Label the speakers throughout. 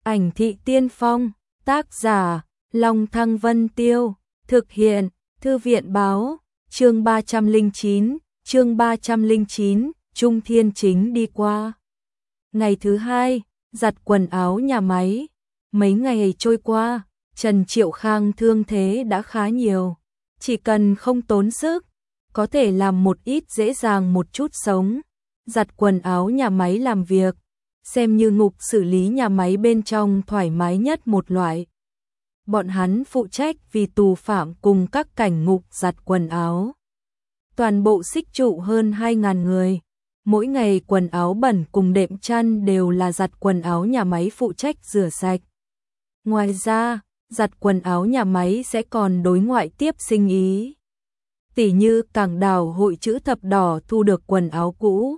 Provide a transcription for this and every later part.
Speaker 1: Ảnh thị tiên phong, tác giả, Long Thăng Vân Tiêu, thực hiện, Thư viện báo, chương 309, Trung Thiên Chính đi qua. Ngày thứ hai, giặt quần áo nhà máy. Mấy ngày trôi qua, Trần Triệu Khang thương thế đã khá nhiều. Chỉ cần không tốn sức, có thể làm một ít dễ dàng một chút sống. Giặt quần áo nhà máy làm việc, xem như ngục xử lý nhà máy bên trong thoải mái nhất một loại. Bọn hắn phụ trách vì tù phạm cùng các cảnh ngục giặt quần áo. Toàn bộ xích trụ hơn 2.000 người. Mỗi ngày quần áo bẩn cùng đệm chăn đều là giặt quần áo nhà máy phụ trách rửa sạch. Ngoài ra, giặt quần áo nhà máy sẽ còn đối ngoại tiếp sinh ý. Tỉ như Cảng Đảo Hội Chữ Thập Đỏ thu được quần áo cũ,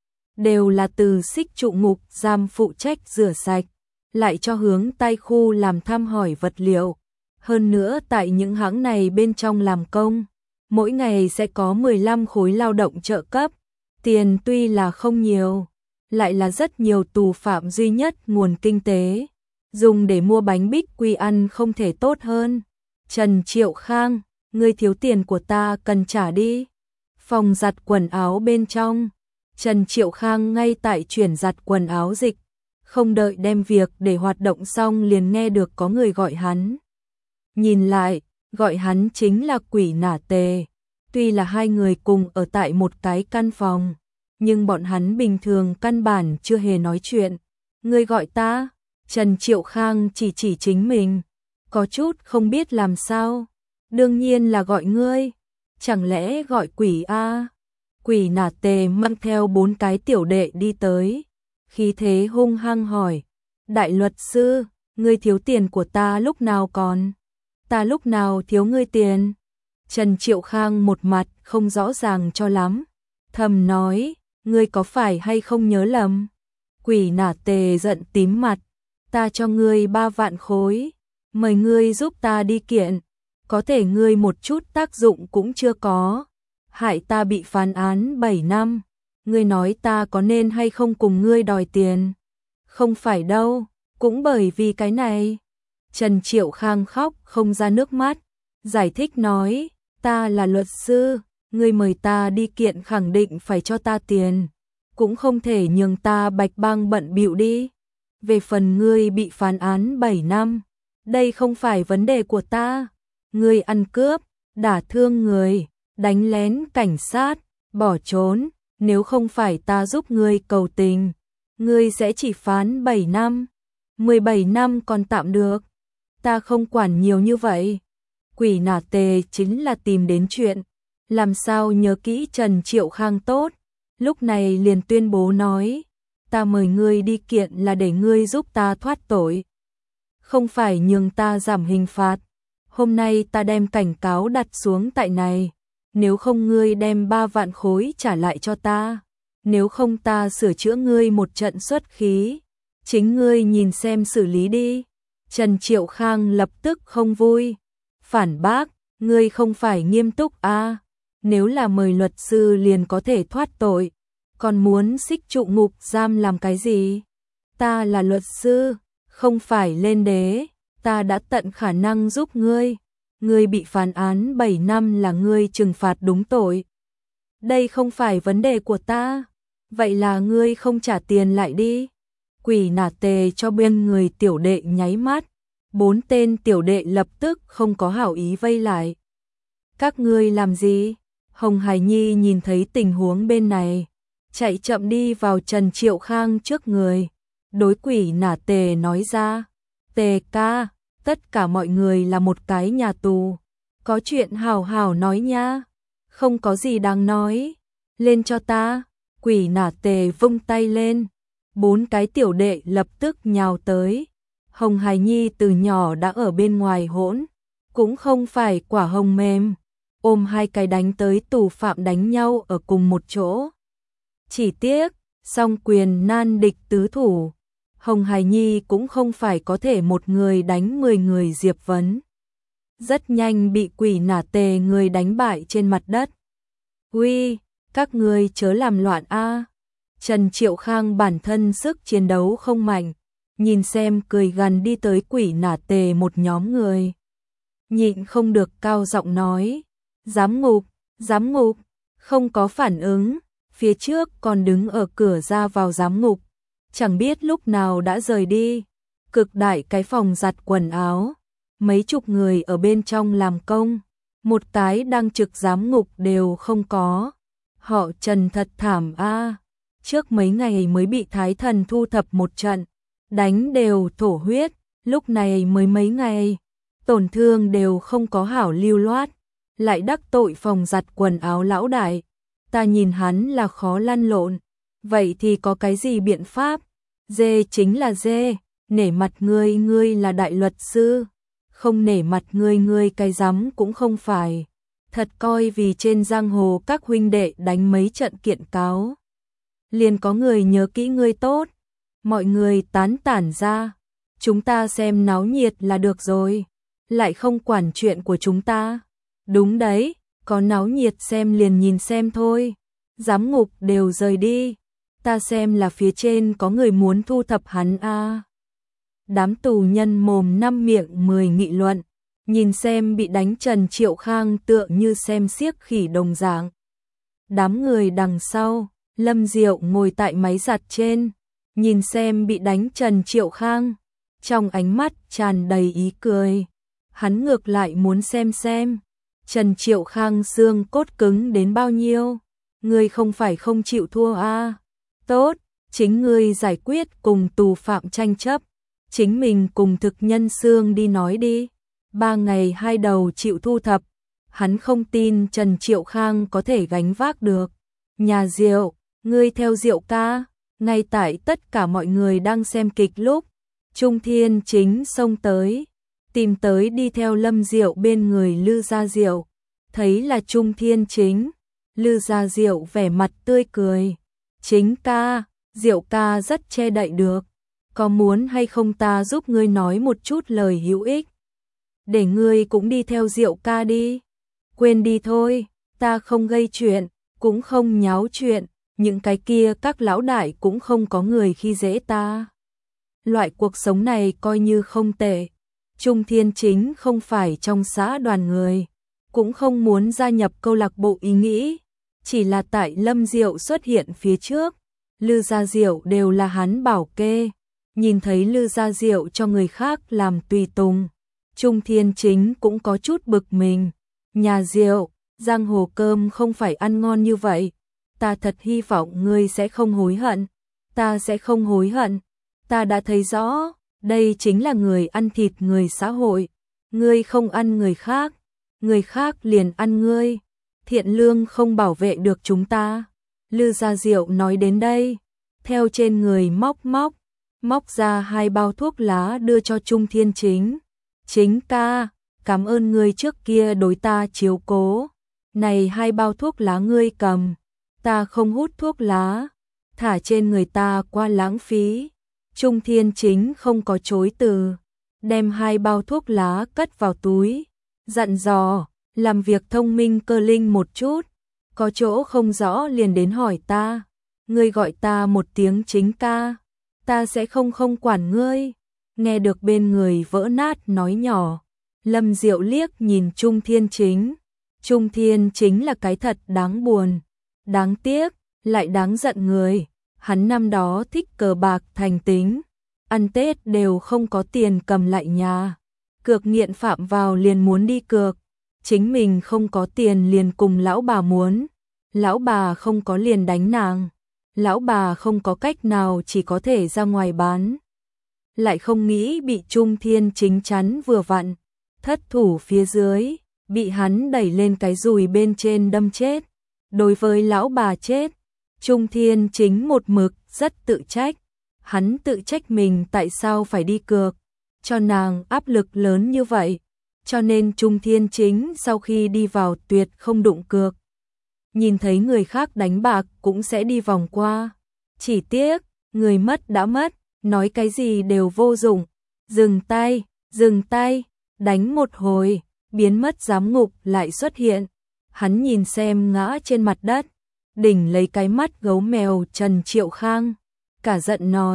Speaker 1: đều là từ xích trụ ngục giam phụ trách rửa sạch, lại cho hướng tay khu làm thăm hỏi vật liệu. Hơn nữa tại những hãng này bên trong làm công, mỗi ngày sẽ có 15 khối lao động trợ cấp. Tiền tuy là không nhiều, lại là rất nhiều tù phạm duy nhất nguồn kinh tế, dùng để mua bánh bích quy ăn không thể tốt hơn. Trần Triệu Khang, ngươi thiếu tiền của ta cần trả đi. Phòng giặt quần áo bên trong, Trần Triệu Khang ngay tại chuyển giặt quần áo dịch, không đợi đem việc để hoạt động xong liền nghe được có người gọi hắn. Nhìn lại, gọi hắn chính là Quỷ Nả Tề. Tuy là hai người cùng ở tại một cái căn phòng, nhưng bọn hắn bình thường căn bản chưa hề nói chuyện. Ngươi gọi ta? Trần Triệu Khang chỉ chính mình, có chút không biết làm sao. Đương nhiên là gọi ngươi, chẳng lẽ gọi Quỷ a? Quỷ Nả Tề mang theo 4 cái tiểu đệ đi tới, khí thế hung hăng hỏi: Đại luật sư, ngươi thiếu tiền của ta lúc nào còn? Ta lúc nào thiếu ngươi tiền? Trần Triệu Khang một mặt không rõ ràng cho lắm, thầm nói: ngươi có phải hay không nhớ lầm? Quỷ Nả Tề giận tím mặt: ta cho ngươi 3 vạn khối, mời ngươi giúp ta đi kiện, có thể ngươi một chút tác dụng cũng chưa có, hại ta bị phán án 7 năm, ngươi nói ta có nên hay không cùng ngươi đòi tiền? Không phải đâu, cũng bởi vì cái này. Trần Triệu Khang khóc không ra nước mắt, giải thích nói: ta là luật sư, ngươi mời ta đi kiện khẳng định phải cho ta tiền, cũng không thể nhường ta bạch bang bận bịu đi. Về phần ngươi bị phán án 7 năm, đây không phải vấn đề của ta. Ngươi ăn cướp, đả thương người, đánh lén cảnh sát, bỏ trốn, nếu không phải ta giúp ngươi cầu tình, ngươi sẽ chỉ phán 7 năm. 17 năm còn tạm được, ta không quản nhiều như vậy. Quỷ Nả Tề chính là tìm đến chuyện, làm sao nhớ kỹ Trần Triệu Khang tốt, lúc này liền tuyên bố nói: ta mời ngươi đi kiện là để ngươi giúp ta thoát tội, không phải nhường ta giảm hình phạt. Hôm nay ta đem cảnh cáo đặt xuống tại này, nếu không ngươi đem 3 vạn khối trả lại cho ta, nếu không ta sửa chữa ngươi một trận xuất khí, chính ngươi nhìn xem xử lý đi. Trần Triệu Khang lập tức không vui, phản bác: ngươi không phải nghiêm túc à? Nếu là mời luật sư liền có thể thoát tội, còn muốn xích trụ ngục giam làm cái gì? Ta là luật sư, không phải lên đế, ta đã tận khả năng giúp ngươi. Ngươi bị phán án 7 năm là ngươi trừng phạt đúng tội. Đây không phải vấn đề của ta. Vậy là ngươi không trả tiền lại đi. Quỷ Nả Tề cho bên người tiểu đệ nháy mắt. 4 tên tiểu đệ lập tức không có hảo ý vây lại. Các ngươi làm gì? Hồng Hải Nhi nhìn thấy tình huống bên này, chạy chậm đi vào Trần Triệu Khang trước người, đối Quỷ Nả Tề nói ra: Tề ca, tất cả mọi người là một cái nhà tù, có chuyện hảo hảo nói nha, không có gì đáng nói, lên cho ta. Quỷ Nả Tề vung tay lên, 4 cái tiểu đệ lập tức nhào tới. Hồng Hải Nhi từ nhỏ đã ở bên ngoài hỗn, cũng không phải quả hồng mềm, ôm 2 cái đánh tới tù phạm đánh nhau ở cùng một chỗ. Chỉ tiếc, song quyền nan địch tứ thủ, Hồng Hải Nhi cũng không phải có thể một người đánh 10 người Diệp Vấn. Rất nhanh bị Quỷ Nả Tề người đánh bại trên mặt đất. Uy, các ngươi chớ làm loạn a. Trần Triệu Khang bản thân sức chiến đấu không mạnh, nhìn xem cười gằn đi tới Quỷ Nả Tề một nhóm người. Nhịn không được cao giọng nói, giám ngục, không có phản ứng, phía trước còn đứng ở cửa ra vào giám ngục, chẳng biết lúc nào đã rời đi. Cực đại cái phòng giặt quần áo, mấy chục người ở bên trong làm công, một cái đang trực giám ngục đều không có. Họ Trần thật thảm a, trước mấy ngày mới bị Thái Thần thu thập một trận, đánh đều thổ huyết, lúc này mới mấy ngày, tổn thương đều không có hảo lưu loát, lại đắc tội phòng giặt quần áo lão đại. Ta nhìn hắn là khó lăn lộn, vậy thì có cái gì biện pháp? Dê chính là dê, nể mặt ngươi, ngươi là đại luật sư, không nể mặt ngươi cái rắm cũng không phải. Thật coi vì trên giang hồ các huynh đệ đánh mấy trận kiện cáo, liền có người nhớ kỹ ngươi tốt. Mọi người tán tản ra, chúng ta xem náo nhiệt là được rồi, lại không quản chuyện của chúng ta. Đúng đấy, có náo nhiệt xem liền nhìn xem thôi. Giám ngục đều rời đi, ta xem là phía trên có người muốn thu thập hắn a. Đám tù nhân mồm năm miệng 10 nghị luận, nhìn xem bị đánh Trần Triệu Khang tựa như xem xiếc khỉ đồng dạng. Đám người đằng sau, Lâm Diệu ngồi tại máy giặt trên, nhìn xem bị đánh Trần Triệu Khang, trong ánh mắt tràn đầy ý cười. Hắn ngược lại muốn xem Trần Triệu Khang xương cốt cứng đến bao nhiêu. Ngươi không phải không chịu thua a? Tốt, chính ngươi giải quyết cùng tù phạm tranh chấp, chính mình cùng thực nhân xương đi nói đi. 3 ngày 2 đầu chịu thu thập, hắn không tin Trần Triệu Khang có thể gánh vác được. Nhà Diệu, ngươi theo Diệu ca. Ngay tại tất cả mọi người đang xem kịch lúc, Trung Thiên Chính xông tới, tìm tới đi theo Lâm Diệu bên người Lư Gia Diệu. Thấy là Trung Thiên Chính, Lư Gia Diệu vẻ mặt tươi cười. Chính ca, Diệu ca rất che đậy được. Có muốn hay không ta giúp ngươi nói một chút lời hữu ích? Để ngươi cũng đi theo Diệu ca đi. Quên đi thôi, ta không gây chuyện, cũng không nháo chuyện. Những cái kia các lão đại cũng không có người khi dễ ta. Loại cuộc sống này coi như không tệ. Trung Thiên Chính không phải trong xã đoàn người, cũng không muốn gia nhập câu lạc bộ ý nghĩ, chỉ là tại Lâm Diệu xuất hiện phía trước, Lư Gia Diệu đều là hắn bảo kê. Nhìn thấy Lư Gia Diệu cho người khác làm tùy tùng, Trung Thiên Chính cũng có chút bực mình. Nhà Diệu, giang hồ cơm không phải ăn ngon như vậy. Ta thật hy vọng ngươi sẽ không hối hận. Ta sẽ không hối hận. Ta đã thấy rõ, đây chính là người ăn thịt người xã hội. Ngươi không ăn người khác liền ăn ngươi. Thiện lương không bảo vệ được chúng ta. Lư Gia Diệu nói đến đây, theo trên người móc ra 2 bao thuốc lá đưa cho Trung Thiên Chính. Chính ca, cảm ơn ngươi trước kia đối ta chiếu cố. Này 2 bao thuốc lá ngươi cầm. Ta không hút thuốc lá, thả trên người ta quá lãng phí. Trung Thiên Chính không có chối từ, đem 2 bao thuốc lá cất vào túi, dặn dò, làm việc thông minh cơ linh một chút, có chỗ không rõ liền đến hỏi ta. Ngươi gọi ta một tiếng chính ca, ta sẽ không quản ngươi. Nghe được bên người vỡ nát nói nhỏ, Lâm Diệu liếc nhìn Trung Thiên Chính. Trung Thiên Chính là cái thật đáng buồn, đáng tiếc, lại đáng giận người. Hắn năm đó thích cờ bạc thành tính, ăn Tết đều không có tiền cầm lại nhà. Cược nghiện phạm vào liền muốn đi cược, chính mình không có tiền liền cùng lão bà muốn. Lão bà không có liền đánh nàng, lão bà không có cách nào chỉ có thể ra ngoài bán. Lại không nghĩ bị Trung Thiên Chính chắn vừa vặn, thất thủ phía dưới, bị hắn đẩy lên cái dùi bên trên đâm chết. Đối với lão bà chết, Trung Thiên Chính một mực rất tự trách. Hắn tự trách mình tại sao phải đi cược, cho nàng áp lực lớn như vậy. Cho nên Trung Thiên Chính sau khi đi vào tuyệt không đụng cược. Nhìn thấy người khác đánh bạc cũng sẽ đi vòng qua. Chỉ tiếc, người mất đã mất, nói cái gì đều vô dụng. Dừng tay, đánh một hồi, biến mất giám ngục lại xuất hiện. Hắn nhìn xem ngã trên mặt đất, đỉnh lấy cái mắt gấu mèo Trần Triệu Khang, cả giận nói,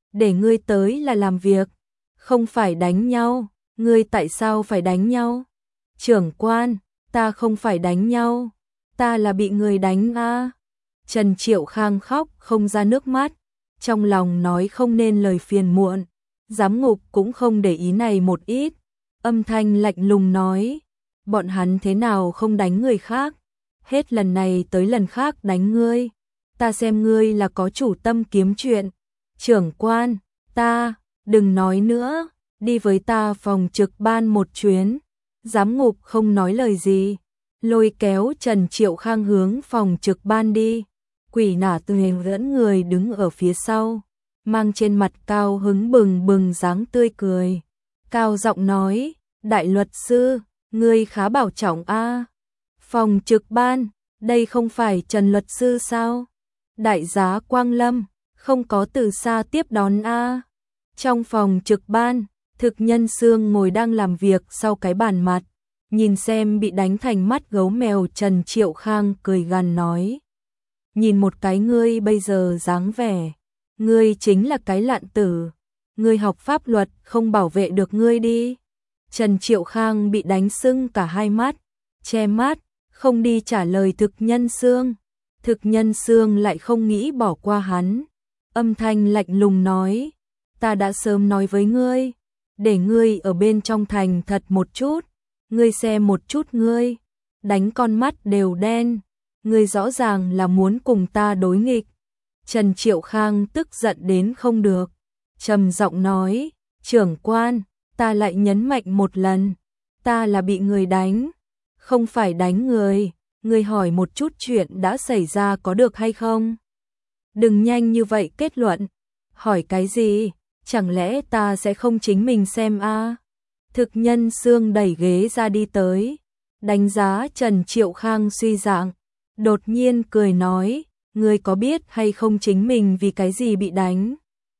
Speaker 1: để ngươi tới là làm việc, không phải đánh nhau, ngươi tại sao phải đánh nhau? Trưởng quan, ta không phải đánh nhau, ta là bị người đánh a. Trần Triệu Khang khóc không ra nước mắt, trong lòng nói không nên lời phiền muộn, giám ngục cũng không để ý này một ít, âm thanh lạnh lùng nói, bọn hắn thế nào không đánh người khác, hết lần này tới lần khác đánh ngươi, ta xem ngươi là có chủ tâm kiếm chuyện. Trưởng quan, ta, đừng nói nữa, đi với ta phòng trực ban một chuyến. Giám ngục không nói lời gì, lôi kéo Trần Triệu Khang hướng phòng trực ban đi. Quỷ Nả Tuyền dẫn người đứng ở phía sau, mang trên mặt cao hứng bừng bừng dáng tươi cười. Cao giọng nói, đại luật sư, ngươi khá bảo trọng a. Phòng trực ban, đây không phải Trần luật sư sao? Đại giá Quang Lâm, không có từ xa tiếp đón a. Trong phòng trực ban, Thực Nhân Xương ngồi đang làm việc sau cái bàn mặt, nhìn xem bị đánh thành mắt gấu mèo Trần Triệu Khang cười gằn nói. Nhìn một cái ngươi bây giờ dáng vẻ, ngươi chính là cái lạn tử, ngươi học pháp luật không bảo vệ được ngươi đi. Trần Triệu Khang bị đánh sưng cả hai mắt, che mắt, không đi trả lời Thực Nhân Xương. Thực Nhân Xương lại không nghĩ bỏ qua hắn, âm thanh lạnh lùng nói, ta đã sớm nói với ngươi, để ngươi ở bên trong thành thật một chút, ngươi xem một chút ngươi, đánh con mắt đều đen, ngươi rõ ràng là muốn cùng ta đối nghịch. Trần Triệu Khang tức giận đến không được, trầm giọng nói, trưởng quan, ta lại nhấn mạnh một lần, ta là bị người đánh, không phải đánh người, ngươi hỏi một chút chuyện đã xảy ra có được hay không? Đừng nhanh như vậy kết luận, hỏi cái gì, chẳng lẽ ta sẽ không chính mình xem a? Thực Nhân Xương đẩy ghế ra đi tới, đánh giá Trần Triệu Khang suy dạng, đột nhiên cười nói, ngươi có biết hay không chính mình vì cái gì bị đánh?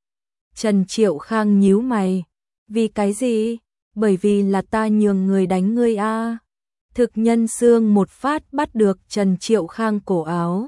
Speaker 1: Trần Triệu Khang nhíu mày, vì cái gì? Bởi vì là ta nhường người đánh ngươi a. Thực Nhân Xương một phát bắt được Trần Triệu Khang cổ áo,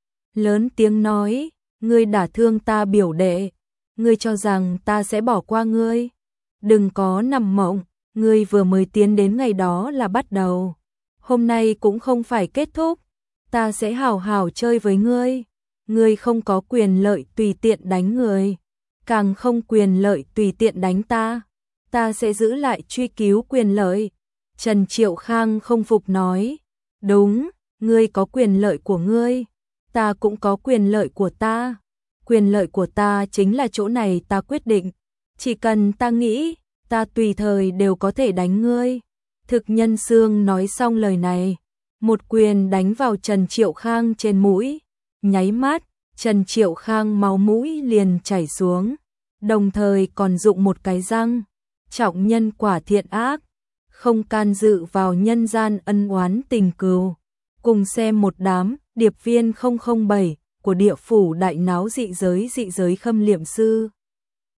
Speaker 1: lớn tiếng nói, ngươi đả thương ta biểu đệ, ngươi cho rằng ta sẽ bỏ qua ngươi? Đừng có nằm mộng, ngươi vừa mới tiến đến ngày đó là bắt đầu, hôm nay cũng không phải kết thúc, ta sẽ hảo hảo chơi với ngươi, ngươi không có quyền lợi tùy tiện đánh người, càng không quyền lợi tùy tiện đánh ta, ta sẽ giữ lại truy cứu quyền lợi. Trần Triệu Khang không phục nói, đúng, ngươi có quyền lợi của ngươi, ta cũng có quyền lợi của ta, quyền lợi của ta chính là chỗ này ta quyết định, chỉ cần ta nghĩ, ta tùy thời đều có thể đánh ngươi. Thực Nhân Xương nói xong lời này, một quyền đánh vào Trần Triệu Khang trên mũi, nháy mắt, Trần Triệu Khang máu mũi liền chảy xuống, đồng thời còn dụng một cái răng, trọng nhân quả thiện ác, không can dự vào nhân gian ân oán tình cừu. Cùng xem một đám điệp viên 007 của địa phủ đại náo dị giới khâm liệm sư.